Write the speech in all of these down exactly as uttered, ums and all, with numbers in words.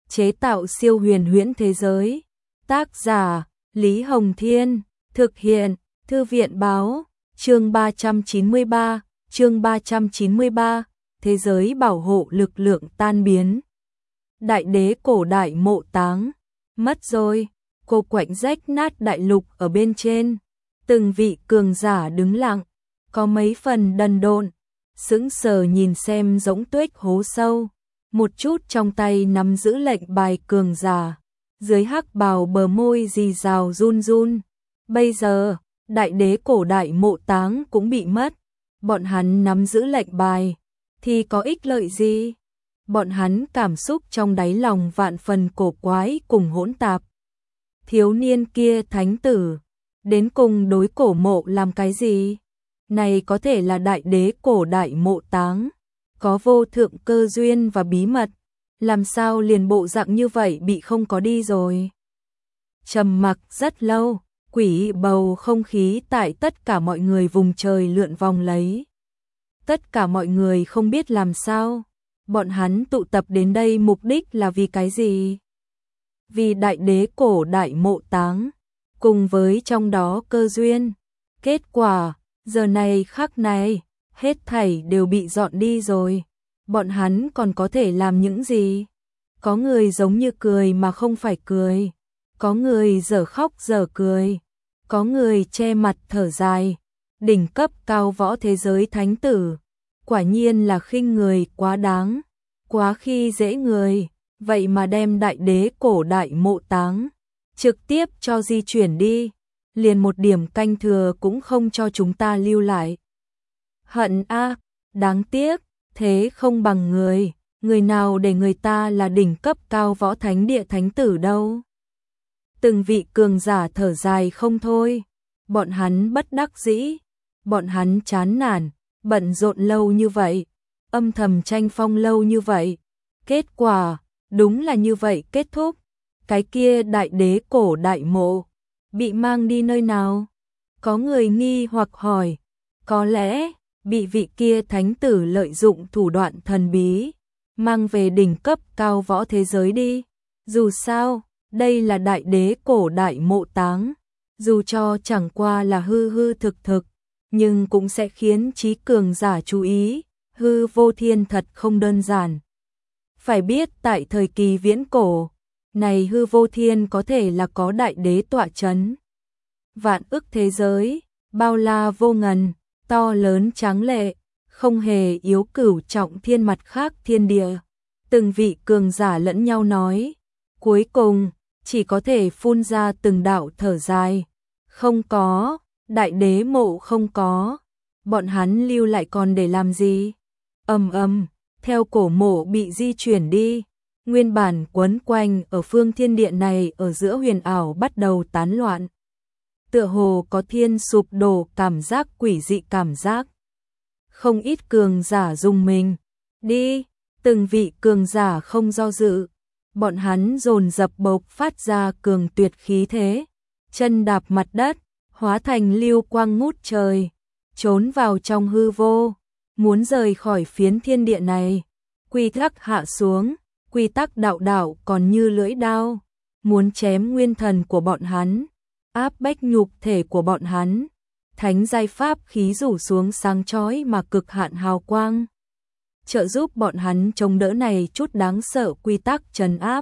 chế tạo siêu huyền huyễn thế giới. Tác giả Lý Hồng Thiên, thực hiện Thư viện Báo. Chương ba trăm chín mươi ba, chương ba trăm chín mươi ba, thế giới bảo hộ lực lượng tan biến. Đại đế cổ đại mộ táng, mất rồi, cô quạnh rách nát đại lục ở bên trên. Từng vị cường giả đứng lặng, có mấy phần đần độn, sững sờ nhìn xem giống tuếch hố sâu, một chút trong tay nắm giữ lệnh bài cường giả, dưới hắc bào bờ môi rì rào run run. Bây giờ, đại đế cổ đại mộ táng cũng bị mất, bọn hắn nắm giữ lệnh bài, thì có ích lợi gì? Bọn hắn cảm xúc trong đáy lòng vạn phần cổ quái cùng hỗn tạp. Thiếu niên kia thánh tử, đến cùng đối cổ mộ làm cái gì? Này có thể là đại đế cổ đại mộ táng, có vô thượng cơ duyên và bí mật, làm sao liền bộ dạng như vậy bị không có đi rồi? Trầm mặc rất lâu, quỷ bầu không khí tại tất cả mọi người vùng trời lượn vòng lấy. Tất cả mọi người không biết làm sao, bọn hắn tụ tập đến đây mục đích là vì cái gì? Vì đại đế cổ đại mộ táng, cùng với trong đó cơ duyên. Kết quả, giờ này khắc này, hết thảy đều bị dọn đi rồi. Bọn hắn còn có thể làm những gì? Có người giống như cười mà không phải cười, có người dở khóc dở cười, có người che mặt thở dài. Đỉnh cấp cao võ thế giới thánh tử, quả nhiên là khinh người quá đáng, quá khi dễ người, vậy mà đem đại đế cổ đại mộ táng trực tiếp cho di chuyển đi, liền một điểm canh thừa cũng không cho chúng ta lưu lại. Hận a, đáng tiếc, thế không bằng người, người nào để người ta là đỉnh cấp cao võ thánh địa thánh tử đâu. Từng vị cường giả thở dài không thôi, bọn hắn bất đắc dĩ, bọn hắn chán nản, bận rộn lâu như vậy, âm thầm tranh phong lâu như vậy, kết quả đúng là như vậy kết thúc. Cái kia đại đế cổ đại mộ bị mang đi nơi nào? Có người nghi hoặc hỏi, có lẽ bị vị kia thánh tử lợi dụng thủ đoạn thần bí mang về đỉnh cấp cao võ thế giới đi. Dù sao, đây là đại đế cổ đại mộ táng, dù cho chẳng qua là hư hư thực thực, nhưng cũng sẽ khiến trí cường giả chú ý, hư vô thiên thật không đơn giản. Phải biết tại thời kỳ viễn cổ, này hư vô thiên có thể là có đại đế tọa chấn. Vạn ức thế giới, bao la vô ngần, to lớn tráng lệ, không hề yếu cửu trọng thiên mặt khác thiên địa. Từng vị cường giả lẫn nhau nói, cuối cùng chỉ có thể phun ra từng đạo thở dài. Không có, đại đế mộ không có, bọn hắn lưu lại còn để làm gì? Ầm ầm, theo cổ mộ bị di chuyển đi, nguyên bản quấn quanh ở phương thiên địa này ở giữa huyền ảo bắt đầu tán loạn. Tựa hồ có thiên sụp đổ cảm giác quỷ dị cảm giác. Không ít cường giả dùng mình. Đi, từng vị cường giả không do dự. Bọn hắn dồn dập bộc phát ra cường tuyệt khí thế. Chân đạp mặt đất, hóa thành lưu quang ngút trời. Trốn vào trong hư vô. Muốn rời khỏi phiến thiên địa này. Quy tắc hạ xuống. Quy tắc đạo đạo còn như lưỡi đao. Muốn chém nguyên thần của bọn hắn. Áp bách nhục thể của bọn hắn, thánh giai pháp khí rủ xuống sáng chói mà cực hạn hào quang, trợ giúp bọn hắn chống đỡ này chút đáng sợ quy tắc trấn áp.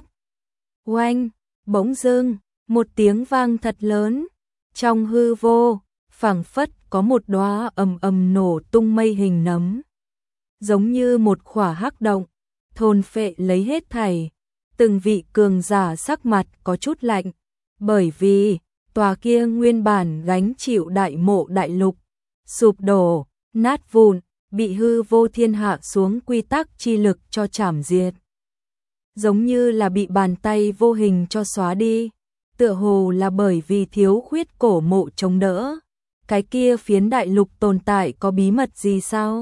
Oanh, bỗng dưng, một tiếng vang thật lớn, trong hư vô, phảng phất có một đóa ầm ầm nổ tung mây hình nấm, giống như một khỏa hắc động, thôn phệ lấy hết thảy. Từng vị cường giả sắc mặt có chút lạnh, bởi vì tòa kia nguyên bản gánh chịu đại mộ đại lục, sụp đổ, nát vụn, bị hư vô thiên hạ xuống quy tắc chi lực cho chảm diệt. Giống như là bị bàn tay vô hình cho xóa đi, tựa hồ là bởi vì thiếu khuyết cổ mộ chống đỡ. Cái kia phiến đại lục tồn tại có bí mật gì sao?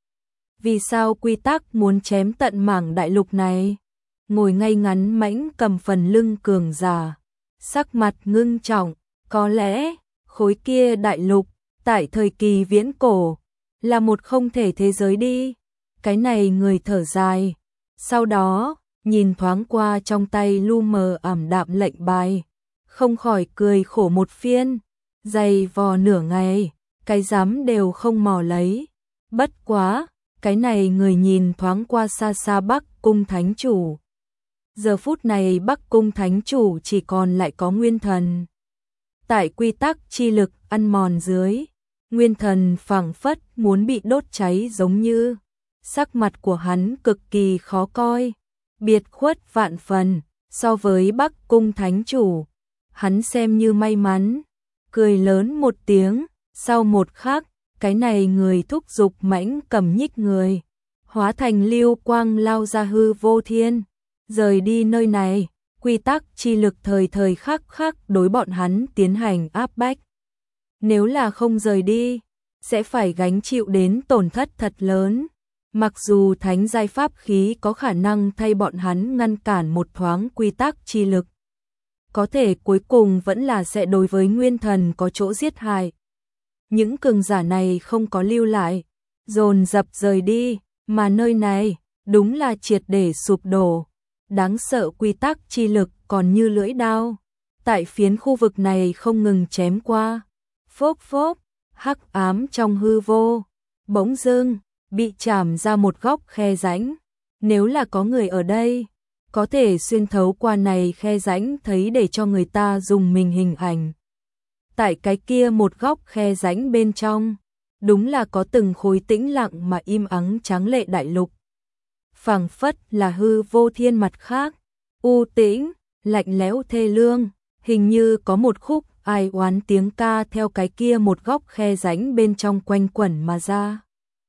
Vì sao quy tắc muốn chém tận mảng đại lục này? Ngồi ngay ngắn mãnh cầm phần lưng cường giả, sắc mặt ngưng trọng. Có lẽ, khối kia đại lục, tại thời kỳ viễn cổ, là một không thể thế giới đi. Cái này người thở dài. Sau đó, nhìn thoáng qua trong tay lu mờ ảm đạm lệnh bài, không khỏi cười khổ một phiên, dày vò nửa ngày, cái dám đều không mò lấy. Bất quá, cái này người nhìn thoáng qua xa xa Bắc Cung Thánh Chủ. Giờ phút này Bắc Cung Thánh Chủ chỉ còn lại có Nguyên Thần. Tại quy tắc chi lực ăn mòn dưới, Nguyên Thần phảng phất muốn bị đốt cháy giống như. Sắc mặt của hắn cực kỳ khó coi, biệt khuất vạn phần, so với Bắc Cung Thánh Chủ. Hắn xem như may mắn, cười lớn một tiếng, sau một khắc, cái này người thúc giục mãnh cầm nhích người, hóa thành lưu quang lao ra hư vô thiên, rời đi nơi này, quy tắc chi lực thời thời khắc khắc đối bọn hắn tiến hành áp bách. Nếu là không rời đi, sẽ phải gánh chịu đến tổn thất thật lớn. Mặc dù thánh giai pháp khí có khả năng thay bọn hắn ngăn cản một thoáng quy tắc chi lực, có thể cuối cùng vẫn là sẽ đối với Nguyên Thần có chỗ giết hại. Những cường giả này không có lưu lại, dồn dập rời đi, mà nơi này đúng là triệt để sụp đổ. Đáng sợ quy tắc chi lực còn như lưỡi đao, tại phiến khu vực này không ngừng chém qua. Phốc phốc, hắc ám trong hư vô, bỗng dưng bị chạm ra một góc khe rãnh. Nếu là có người ở đây, có thể xuyên thấu qua này khe rãnh thấy để cho người ta dùng mình hình ảnh. Tại cái kia một góc khe rãnh bên trong, đúng là có từng khối tĩnh lặng mà im ắng tráng lệ đại lục. Phảng phất là hư vô thiên mặt khác, u tĩnh, lạnh lẽo thê lương, hình như có một khúc ai oán tiếng ca theo cái kia một góc khe rãnh bên trong quanh quẩn mà ra.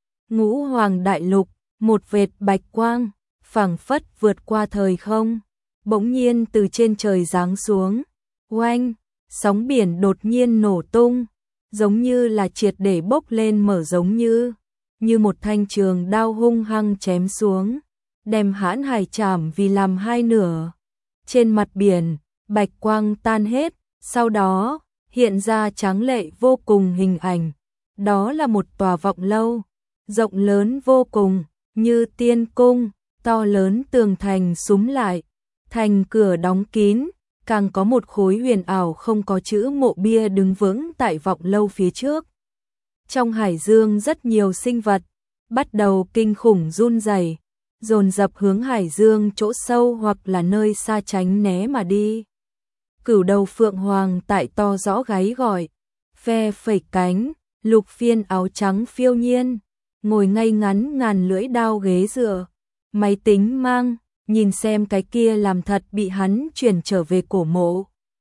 Ngũ Hoàng Đại Lục, một vệt bạch quang, phảng phất vượt qua thời không, bỗng nhiên từ trên trời giáng xuống. Oanh, sóng biển đột nhiên nổ tung, giống như là triệt để bốc lên mở giống như, như một thanh trường đao hung hăng chém xuống, đem hãn hải chảm vì làm hai nửa. Trên mặt biển, bạch quang tan hết, sau đó, hiện ra tráng lệ vô cùng hình ảnh. Đó là một tòa vọng lâu, rộng lớn vô cùng, như tiên cung, to lớn tường thành súm lại, thành cửa đóng kín, càng có một khối huyền ảo không có chữ mộ bia đứng vững tại vọng lâu phía trước. Trong hải dương rất nhiều sinh vật, bắt đầu kinh khủng run rẩy, dồn dập hướng hải dương chỗ sâu hoặc là nơi xa tránh né mà đi. Cửu đầu phượng hoàng tại to rõ gáy gọi, phe phẩy cánh, lục phiên áo trắng phiêu nhiên, ngồi ngay ngắn ngàn lưỡi đao ghế dựa, máy tính mang, nhìn xem cái kia làm thật bị hắn chuyển trở về cổ mộ.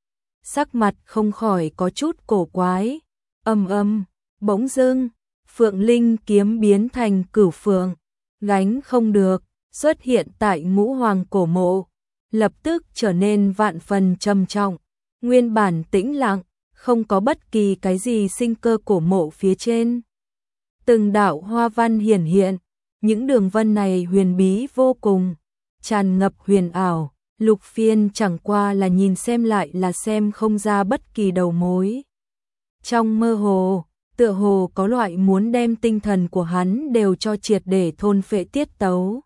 Sắc mặt không khỏi có chút cổ quái, âm âm, bỗng dưng, phượng linh kiếm biến thành cửu phượng, gánh không được, xuất hiện tại ngũ hoàng cổ mộ, lập tức trở nên vạn phần trầm trọng, nguyên bản tĩnh lặng, không có bất kỳ cái gì sinh cơ cổ mộ phía trên. Từng đạo hoa văn hiển hiện, những đường vân này huyền bí vô cùng, tràn ngập huyền ảo, lục phiên chẳng qua là nhìn xem lại là xem không ra bất kỳ đầu mối. Trong mơ hồ, tựa hồ có loại muốn đem tinh thần của hắn đều cho triệt để thôn phệ tiết tấu.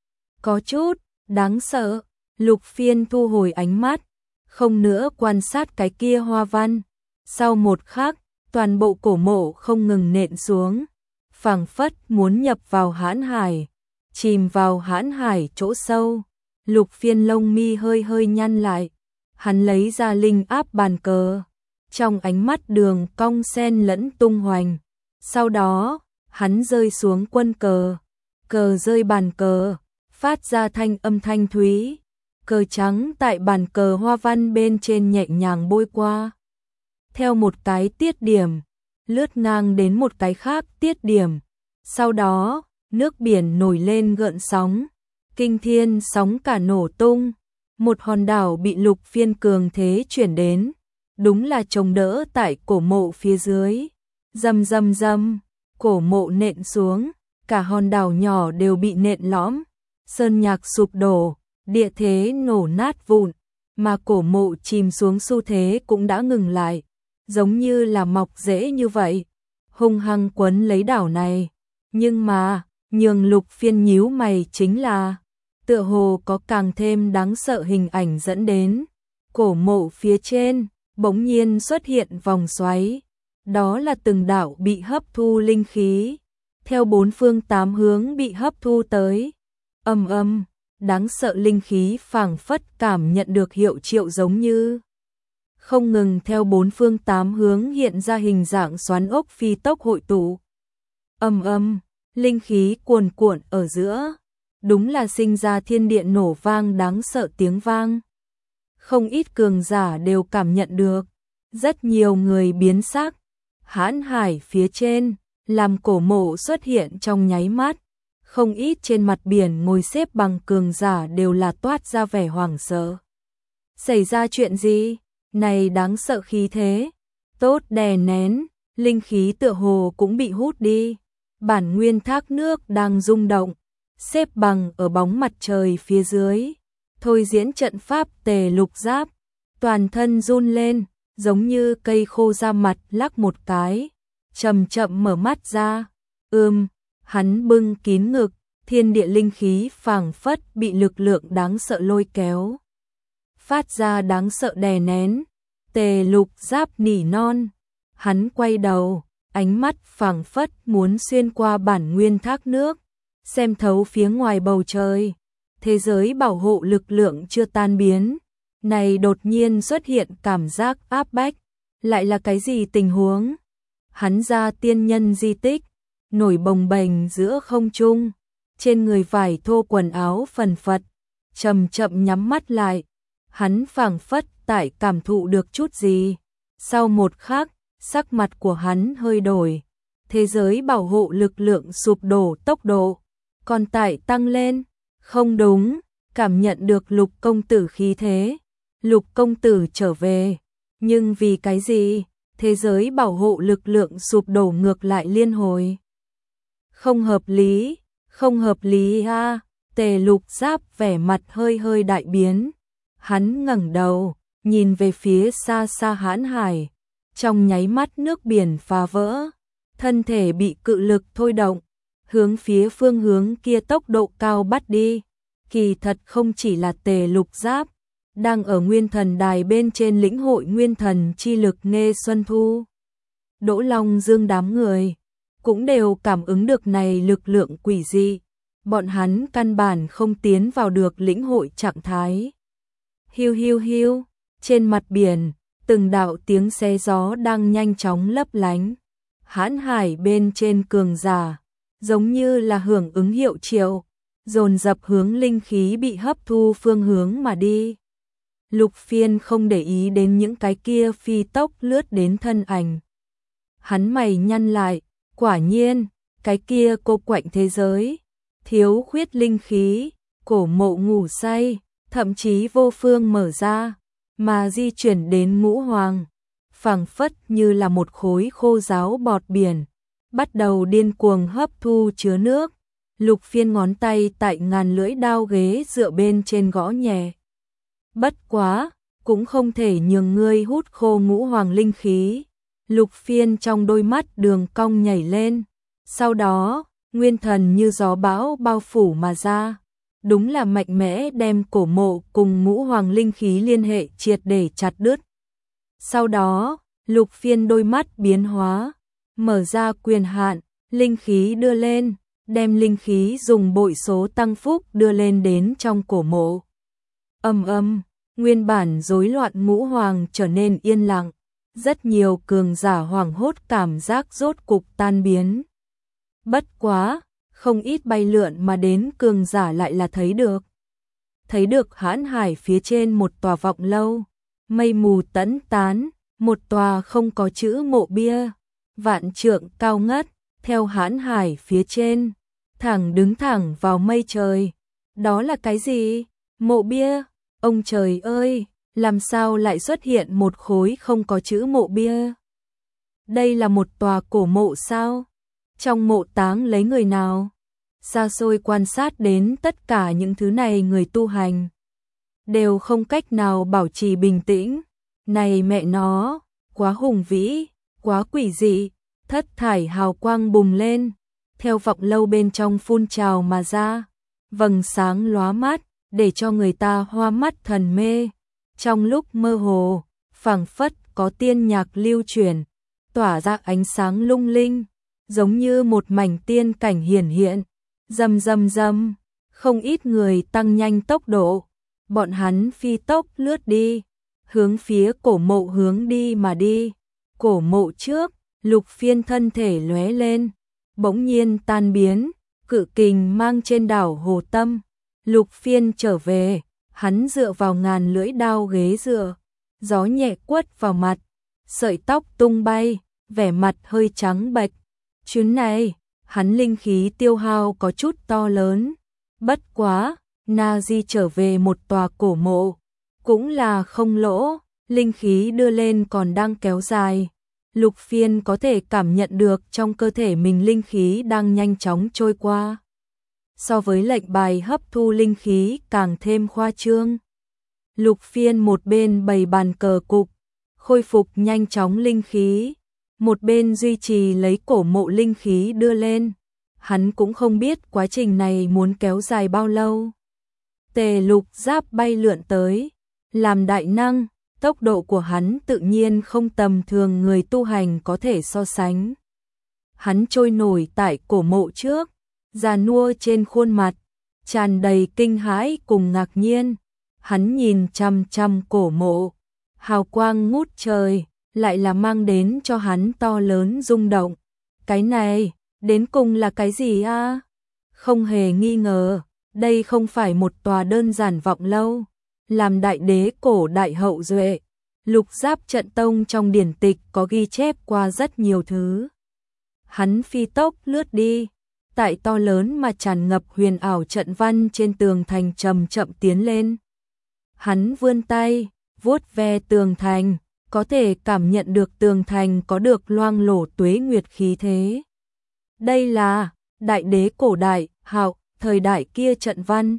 Có chút đáng sợ, lục phiên thu hồi ánh mắt, không nữa quan sát cái kia hoa văn. Sau một khắc, toàn bộ cổ mộ không ngừng nện xuống, phảng phất muốn nhập vào hãn hải, chìm vào hãn hải chỗ sâu. Lục phiên lông mi hơi hơi nhăn lại, hắn lấy ra linh áp bàn cờ, trong ánh mắt đường cong sen lẫn tung hoành. Sau đó, hắn rơi xuống quân cờ, cờ rơi bàn cờ, phát ra thanh âm thanh thúy, cờ trắng tại bàn cờ hoa văn bên trên nhẹ nhàng bôi qua. Theo một cái tiết điểm, lướt ngang đến một cái khác tiết điểm, sau đó, nước biển nổi lên gợn sóng, kinh thiên sóng cả nổ tung, một hòn đảo bị lục phiên cường thế chuyển đến, đúng là chống đỡ tại cổ mộ phía dưới. Rầm rầm rầm, cổ mộ nện xuống, cả hòn đảo nhỏ đều bị nện lõm, sơn nhạc sụp đổ, địa thế nổ nát vụn, mà cổ mộ chìm xuống xu thế cũng đã ngừng lại, giống như là mọc rễ như vậy, hung hăng quấn lấy đảo này. Nhưng mà, nhường lục phiên nhíu mày chính là, tựa hồ có càng thêm đáng sợ hình ảnh dẫn đến. Cổ mộ phía trên, bỗng nhiên xuất hiện vòng xoáy. Đó là từng đạo bị hấp thu linh khí, theo bốn phương tám hướng bị hấp thu tới. Ầm ầm, đáng sợ linh khí phảng phất cảm nhận được hiệu triệu giống như không ngừng theo bốn phương tám hướng hiện ra hình dạng xoắn ốc phi tốc hội tụ. Ầm ầm, linh khí cuồn cuộn ở giữa, đúng là sinh ra thiên địa nổ vang đáng sợ tiếng vang. Không ít cường giả đều cảm nhận được, rất nhiều người biến sắc. Hãn hải phía trên, làm cổ mộ xuất hiện trong nháy mắt, không ít trên mặt biển ngồi xếp bằng cường giả đều là toát ra vẻ hoảng sợ. Xảy ra chuyện gì? Này đáng sợ khí thế, tốt đè nén, linh khí tựa hồ cũng bị hút đi. Bản nguyên thác nước đang rung động, xếp bằng ở bóng mặt trời phía dưới, thôi diễn trận pháp Tề Lục Giáp, toàn thân run lên, giống như cây khô ra mặt lắc một cái, chậm chậm mở mắt ra. Ừm, hắn bưng kín ngực, thiên địa linh khí phảng phất bị lực lượng đáng sợ lôi kéo, phát ra đáng sợ đè nén. Tề Lục Giáp nỉ non, hắn quay đầu, ánh mắt phảng phất muốn xuyên qua bản nguyên thác nước, xem thấu phía ngoài bầu trời. Thế giới bảo hộ lực lượng chưa tan biến, này đột nhiên xuất hiện cảm giác áp bách, lại là cái gì tình huống? Hắn ra tiên nhân di tích, nổi bồng bềnh giữa không trung, trên người vải thô quần áo phần phật, chậm chậm nhắm mắt lại, hắn phảng phất tại cảm thụ được chút gì. Sau một khắc, sắc mặt của hắn hơi đổi, thế giới bảo hộ lực lượng sụp đổ tốc độ, còn tại tăng lên. Không đúng, cảm nhận được Lục công tử khí thế, Lục công tử trở về, nhưng vì cái gì, thế giới bảo hộ lực lượng sụp đổ ngược lại liên hồi. Không hợp lý, không hợp lý a. Tề Lục Giáp vẻ mặt hơi hơi đại biến, hắn ngẩng đầu, nhìn về phía xa xa Hãn hải, trong nháy mắt nước biển phá vỡ, thân thể bị cự lực thôi động, hướng phía phương hướng kia tốc độ cao bắt đi. Kỳ thật không chỉ là Tề Lục Giáp, đang ở Nguyên Thần Đài bên trên lĩnh hội Nguyên Thần chi lực Nghê Xuân Thu, Đỗ Long Dương đám người cũng đều cảm ứng được này lực lượng quỷ dị, bọn hắn căn bản không tiến vào được lĩnh hội trạng thái. Hiu hiu hiu, trên mặt biển, từng đạo tiếng xé gió đang nhanh chóng lấp lánh. Hãn hải bên trên cường giả, giống như là hưởng ứng hiệu triệu, dồn dập hướng linh khí bị hấp thu phương hướng mà đi. Lục Phiên không để ý đến những cái kia phi tốc lướt đến thân ảnh. Hắn mày nhăn lại, quả nhiên, cái kia cô quạnh thế giới, thiếu khuyết linh khí, cổ mộ ngủ say, thậm chí vô phương mở ra, mà di chuyển đến Ngũ Hoàng, phảng phất như là một khối khô ráo bọt biển, bắt đầu điên cuồng hấp thu chứa nước. Lục Phiên ngón tay tại ngàn lưỡi đao ghế dựa bên trên gõ nhẹ. Bất quá, cũng không thể nhường ngươi hút khô Ngũ Hoàng linh khí. Lục Phiên trong đôi mắt đường cong nhảy lên, sau đó, nguyên thần như gió bão bao phủ mà ra. Đúng là mạnh mẽ đem cổ mộ cùng Ngũ Hoàng linh khí liên hệ triệt để chặt đứt. Sau đó, Lục Phiên đôi mắt biến hóa, mở ra quyền hạn, linh khí đưa lên, đem linh khí dùng bội số tăng phúc đưa lên đến trong cổ mộ. Ầm ầm, nguyên bản rối loạn Ngũ Hoàng trở nên yên lặng, rất nhiều cường giả hoảng hốt cảm giác rốt cục tan biến. Bất quá, không ít bay lượn mà đến cường giả lại là thấy được. Thấy được Hãn hải phía trên một tòa vọng lâu, mây mù tẫn tán, một tòa không có chữ mộ bia, vạn trượng cao ngất, theo Hãn hải phía trên, thẳng đứng thẳng vào mây trời. Đó là cái gì? Mộ bia? Ông trời ơi, làm sao lại xuất hiện một khối không có chữ mộ bia? Đây là một tòa cổ mộ sao? Trong mộ táng lấy người nào? Xa xôi quan sát đến tất cả những thứ này, người tu hành đều không cách nào bảo trì bình tĩnh. Này mẹ nó, quá hùng vĩ, quá quỷ dị. Thất thải hào quang bùng lên, theo vọng lâu bên trong phun trào mà ra. vầng sáng lóa mắt, để cho người ta hoa mắt thần mê. Trong lúc mơ hồ, phảng phất có tiên nhạc lưu chuyển, tỏa ra ánh sáng lung linh, giống như một mảnh tiên cảnh hiển hiện. Rầm rầm rầm, không ít người tăng nhanh tốc độ, bọn hắn phi tốc lướt đi, hướng phía cổ mộ hướng đi mà đi. Cổ mộ trước, Lục Phiên thân thể lóe lên, bỗng nhiên tan biến, cự kình mang trên đảo Hồ Tâm. Lục Phiên trở về, hắn dựa vào ngàn lưỡi đao ghế dựa, gió nhẹ quất vào mặt, sợi tóc tung bay, vẻ mặt hơi trắng bệch. Chuyến này, hắn linh khí tiêu hao có chút to lớn, bất quá, Na Di trở về một tòa cổ mộ, cũng là không lỗ, linh khí đưa lên còn đang kéo dài. Lục Phiên có thể cảm nhận được trong cơ thể mình linh khí đang nhanh chóng trôi qua. So với lệnh bài hấp thu linh khí càng thêm khoa trương. Lục Phiên một bên bày bàn cờ cục, khôi phục nhanh chóng linh khí, một bên duy trì lấy cổ mộ linh khí đưa lên. Hắn cũng không biết quá trình này muốn kéo dài bao lâu. Tề Lục Giáp bay lượn tới, làm đại năng, tốc độ của hắn tự nhiên không tầm thường người tu hành có thể so sánh. Hắn trôi nổi tại cổ mộ trước, già nua trên khuôn mặt, tràn đầy kinh hãi cùng ngạc nhiên. Hắn nhìn chằm chằm cổ mộ, hào quang ngút trời, lại là mang đến cho hắn to lớn rung động. Cái này, đến cùng là cái gì a? Không hề nghi ngờ, đây không phải một tòa đơn giản vọng lâu. Làm đại đế cổ đại hậu duệ, Lục Giáp trận tông trong điển tịch có ghi chép qua rất nhiều thứ. Hắn phi tốc lướt đi, tại to lớn mà tràn ngập huyền ảo trận văn trên tường thành chậm chậm tiến lên. Hắn vươn tay, vuốt ve tường thành, có thể cảm nhận được tường thành có được loang lổ tuế nguyệt khí thế. Đây là đại đế cổ đại hậu thời đại kia trận văn.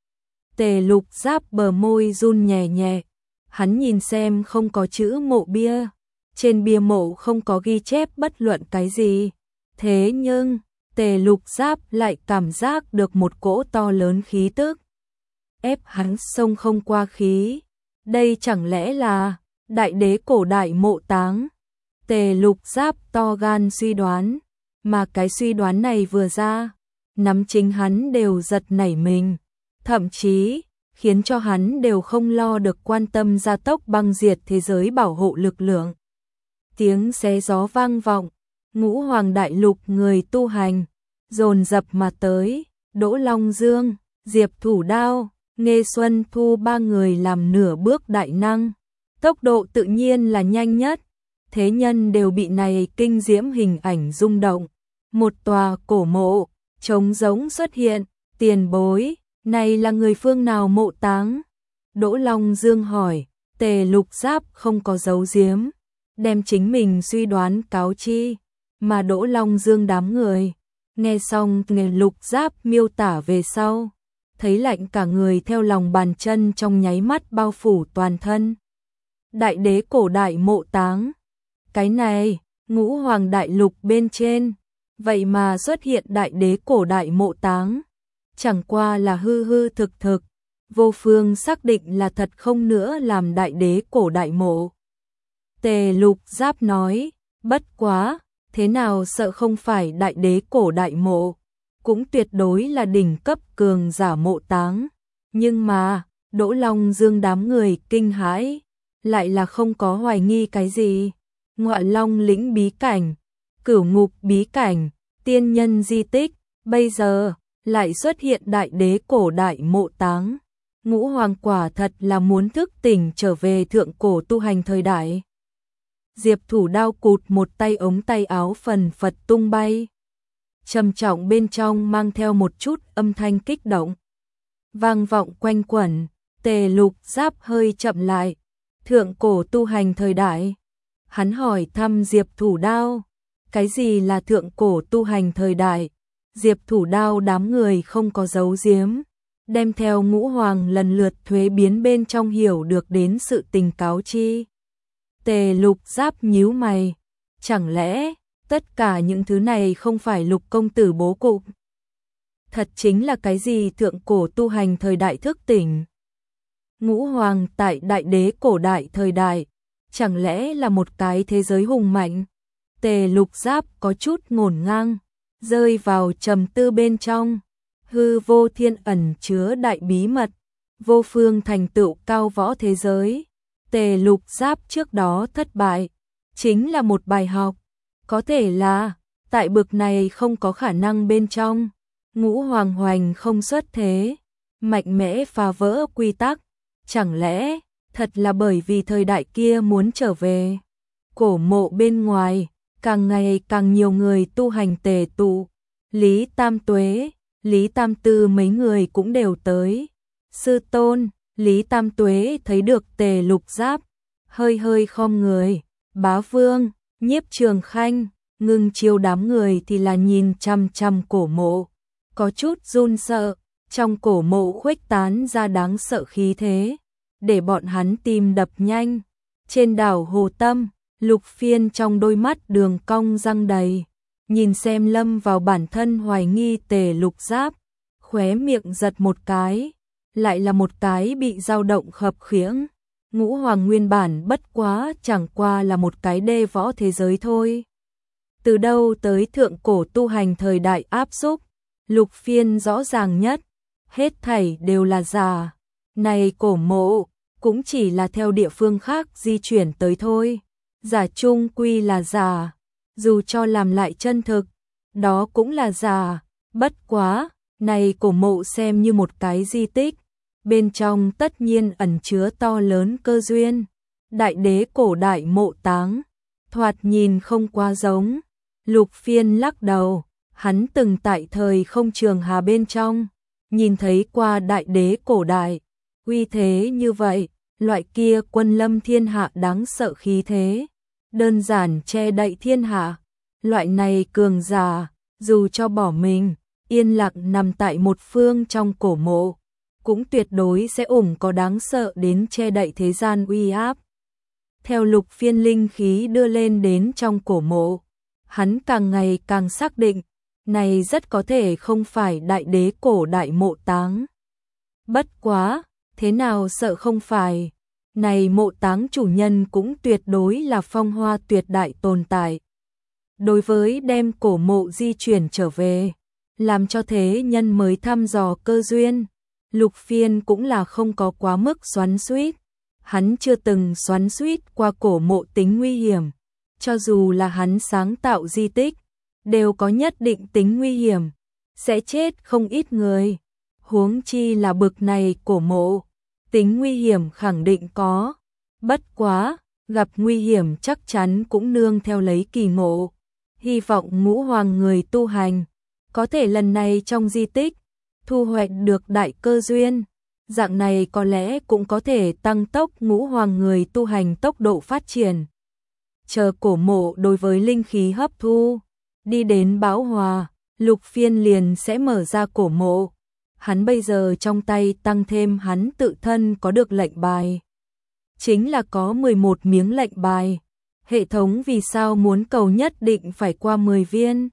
Tề Lục Giáp bờ môi run nhẹ nhẹ, hắn nhìn xem không có chữ mộ bia, trên bia mộ không có ghi chép bất luận cái gì. Thế nhưng, Tề Lục Giáp lại cảm giác được một cỗ to lớn khí tức, ép hắn xông không qua khí. Đây chẳng lẽ là đại đế cổ đại mộ táng? Tề Lục Giáp to gan suy đoán, mà cái suy đoán này vừa ra, nắm chính hắn đều giật nảy mình. Thậm chí, khiến cho hắn đều không lo được quan tâm gia tốc băng diệt thế giới bảo hộ lực lượng. Tiếng xé gió vang vọng, ngũ hoàng đại lục người tu hành, dồn dập mà tới, Đỗ Long Dương, Diệp Thủ Đao, Nghê Xuân Thu ba người làm nửa bước đại năng. Tốc độ tự nhiên là nhanh nhất, thế nhân đều bị này kinh diễm hình ảnh rung động. Một tòa cổ mộ, trống rỗng xuất hiện, tiền bối. Này là người phương nào mộ táng? Đỗ Long Dương hỏi. Tề Lục Giáp không có giấu giếm, đem chính mình suy đoán cáo chi, mà Đỗ Long Dương đám người nghe xong Tề Lục Giáp miêu tả về sau, thấy lạnh cả người theo lòng bàn chân trong nháy mắt bao phủ toàn thân. Đại đế cổ đại mộ táng, cái này, ngũ hoàng đại lục bên trên, vậy mà xuất hiện đại đế cổ đại mộ táng. Chẳng qua là hư hư thực thực, vô phương xác định là thật không nữa làm đại đế cổ đại mộ. Tề Lục Giáp nói, bất quá, thế nào sợ không phải đại đế cổ đại mộ, cũng tuyệt đối là đỉnh cấp cường giả mộ táng. Nhưng mà, Đỗ Long Dương đám người kinh hãi, lại là không có hoài nghi cái gì. Ngọa Long lĩnh bí cảnh, Cửu Ngục bí cảnh, tiên nhân di tích, bây giờ lại xuất hiện đại đế cổ đại mộ táng. Ngũ hoàng quả thật là muốn thức tỉnh trở về thượng cổ tu hành thời đại. Diệp Thủ Đao cụt một tay ống tay áo phần phật tung bay, trầm trọng bên trong mang theo một chút âm thanh kích động, vang vọng quanh quẩn. Tề Lục Giáp hơi chậm lại. Thượng cổ tu hành thời đại? Hắn hỏi thăm Diệp Thủ Đao, cái gì là thượng cổ tu hành thời đại? Diệp Thủ Đao đám người không có giấu giếm, đem theo ngũ hoàng lần lượt thuế biến bên trong hiểu được đến sự tình cáo chi. Tề Lục Giáp nhíu mày, chẳng lẽ tất cả những thứ này không phải Lục công tử bố cục? thật chính là cái gì thượng cổ tu hành thời đại thức tỉnh. Ngũ hoàng tại đại đế cổ đại thời đại, chẳng lẽ là một cái thế giới hùng mạnh? Tề Lục Giáp có chút ngổn ngang, rơi vào trầm tư bên trong. Hư vô thiên ẩn chứa đại bí mật, vô phương thành tựu cao võ thế giới. Tề Lục Giáp trước đó thất bại, chính là một bài học. Có thể là, tại bực này không có khả năng bên trong. Ngũ hoàng hoành không xuất thế, mạnh mẽ phá vỡ quy tắc. Chẳng lẽ, thật là bởi vì thời đại kia muốn trở về. Cổ mộ bên ngoài, càng ngày càng nhiều người tu hành tề tụ. Lý Tam Tuế, Lý Tam Tư mấy người cũng đều tới. Sư tôn, Lý Tam Tuế thấy được Tề Lục Giáp, hơi hơi khom người. Bá Vương, Nhiếp Trường Khanh, Ngưng Chiêu đám người thì là nhìn chăm chăm cổ mộ, có chút run sợ. Trong cổ mộ khuếch tán ra đáng sợ khí thế, để bọn hắn tim đập nhanh. Trên đảo Hồ Tâm, Lục Phiên trong đôi mắt đường cong răng đầy, nhìn xem lâm vào bản thân hoài nghi Tề Lục Giáp, khóe miệng giật một cái, lại là một cái bị dao động khập khiễng. Ngũ hoàng nguyên bản bất quá chẳng qua là một cái đê võ thế giới thôi. Từ đâu tới thượng cổ tu hành thời đại áp xúc, Lục Phiên rõ ràng nhất, hết thảy đều là giả. Này cổ mộ, cũng chỉ là theo địa phương khác di chuyển tới thôi. Giả chung quy là giả, dù cho làm lại chân thực, đó cũng là giả. Bất quá, này cổ mộ xem như một cái di tích, bên trong tất nhiên ẩn chứa to lớn cơ duyên. Đại đế cổ đại mộ táng, thoạt nhìn không quá giống. Lục Phiên lắc đầu, hắn từng tại thời không trường hà bên trong, nhìn thấy qua đại đế cổ đại, uy thế như vậy, loại kia quân lâm thiên hạ đáng sợ khí thế, đơn giản che đậy thiên hạ. Loại này cường giả, dù cho bỏ mình, yên lặng nằm tại một phương trong cổ mộ, cũng tuyệt đối sẽ ủng có đáng sợ đến che đậy thế gian uy áp. Theo Lục Phiên linh khí đưa lên đến trong cổ mộ, hắn càng ngày càng xác định, này rất có thể không phải đại đế cổ đại mộ táng. Bất quá, thế nào sợ không phải, này mộ táng chủ nhân cũng tuyệt đối là phong hoa tuyệt đại tồn tại. Đối với đem cổ mộ di chuyển trở về, làm cho thế nhân mới thăm dò cơ duyên, Lục Phiên cũng là không có quá mức xoắn xuýt. Hắn chưa từng xoắn xuýt qua cổ mộ tính nguy hiểm, cho dù là hắn sáng tạo di tích, đều có nhất định tính nguy hiểm, sẽ chết không ít người. Huống chi là bực này cổ mộ, tính nguy hiểm khẳng định có. Bất quá, gặp nguy hiểm chắc chắn cũng nương theo lấy kỳ ngộ. Hy vọng ngũ hoàng người tu hành, có thể lần này trong di tích, thu hoạch được đại cơ duyên. Dạng này có lẽ cũng có thể tăng tốc ngũ hoàng người tu hành tốc độ phát triển. Chờ cổ mộ đối với linh khí hấp thu, đi đến bão hòa, Lục Phiên liền sẽ mở ra cổ mộ. Hắn bây giờ trong tay tăng thêm hắn tự thân có được lệnh bài. Chính là có mười một miếng lệnh bài. Hệ thống vì sao muốn cầu nhất định phải qua mười viên?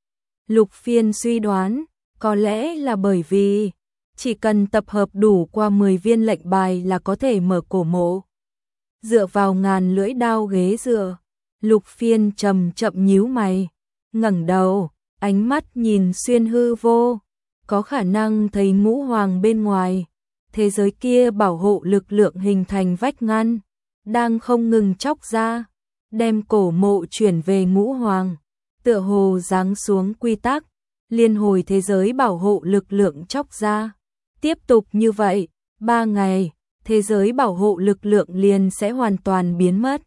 Lục Phiên suy đoán, có lẽ là bởi vì chỉ cần tập hợp đủ qua mười viên lệnh bài là có thể mở cổ mộ. Dựa vào ngàn lưỡi đao ghế dựa, Lục Phiên chậm chậm nhíu mày, ngẩng đầu, ánh mắt nhìn xuyên hư vô, có khả năng thấy ngũ hoàng bên ngoài. Thế giới kia bảo hộ lực lượng hình thành vách ngăn, đang không ngừng chóc ra, đem cổ mộ chuyển về ngũ hoàng, tựa hồ giáng xuống quy tắc, liên hồi thế giới bảo hộ lực lượng chóc ra. Tiếp tục như vậy, ba ngày, thế giới bảo hộ lực lượng liền sẽ hoàn toàn biến mất.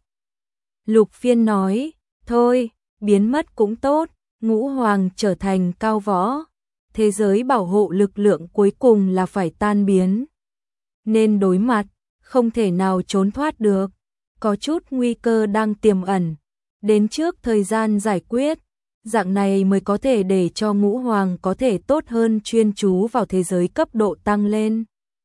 Lục Phiên nói, thôi, biến mất cũng tốt, ngũ hoàng trở thành cao võ, thế giới bảo hộ lực lượng cuối cùng là phải tan biến. Nên đối mặt, không thể nào trốn thoát được, có chút nguy cơ đang tiềm ẩn, đến trước thời gian giải quyết, dạng này mới có thể để cho ngũ hoàng có thể tốt hơn chuyên chú vào thế giới cấp độ tăng lên.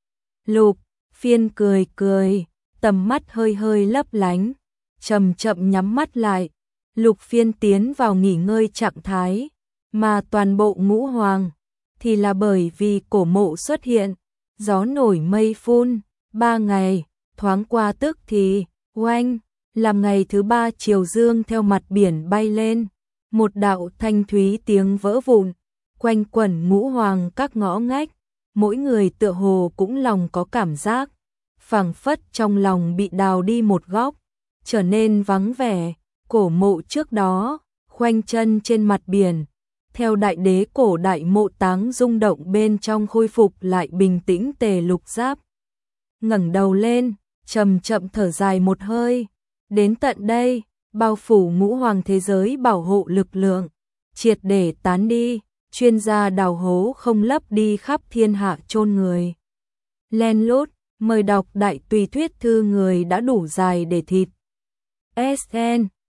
Lục Phiên cười cười, tầm mắt hơi hơi lấp lánh, chậm chậm nhắm mắt lại. Lục Phiên tiến vào nghỉ ngơi trạng thái, mà toàn bộ ngũ hoàng, thì là bởi vì cổ mộ xuất hiện, gió nổi mây phun, ba ngày, thoáng qua tức thì, oanh, làm ngày thứ ba chiều dương theo mặt biển bay lên, một đạo thanh thúy tiếng vỡ vụn, quanh quẩn ngũ hoàng các ngõ ngách, mỗi người tựa hồ cũng lòng có cảm giác, phảng phất trong lòng bị đào đi một góc, trở nên vắng vẻ, cổ mộ trước đó, khoanh chân trên mặt biển, theo đại đế cổ đại mộ táng rung động bên trong khôi phục lại bình tĩnh Tề Lục Giáp. Ngẩng đầu lên, chậm chậm thở dài một hơi, đến tận đây, bao phủ ngũ hoàng thế giới bảo hộ lực lượng, triệt để tán đi, chuyên gia đào hố không lấp đi khắp thiên hạ chôn người. Len lút, mời đọc đại tùy thuyết thư người đã đủ dài để thịt. ét en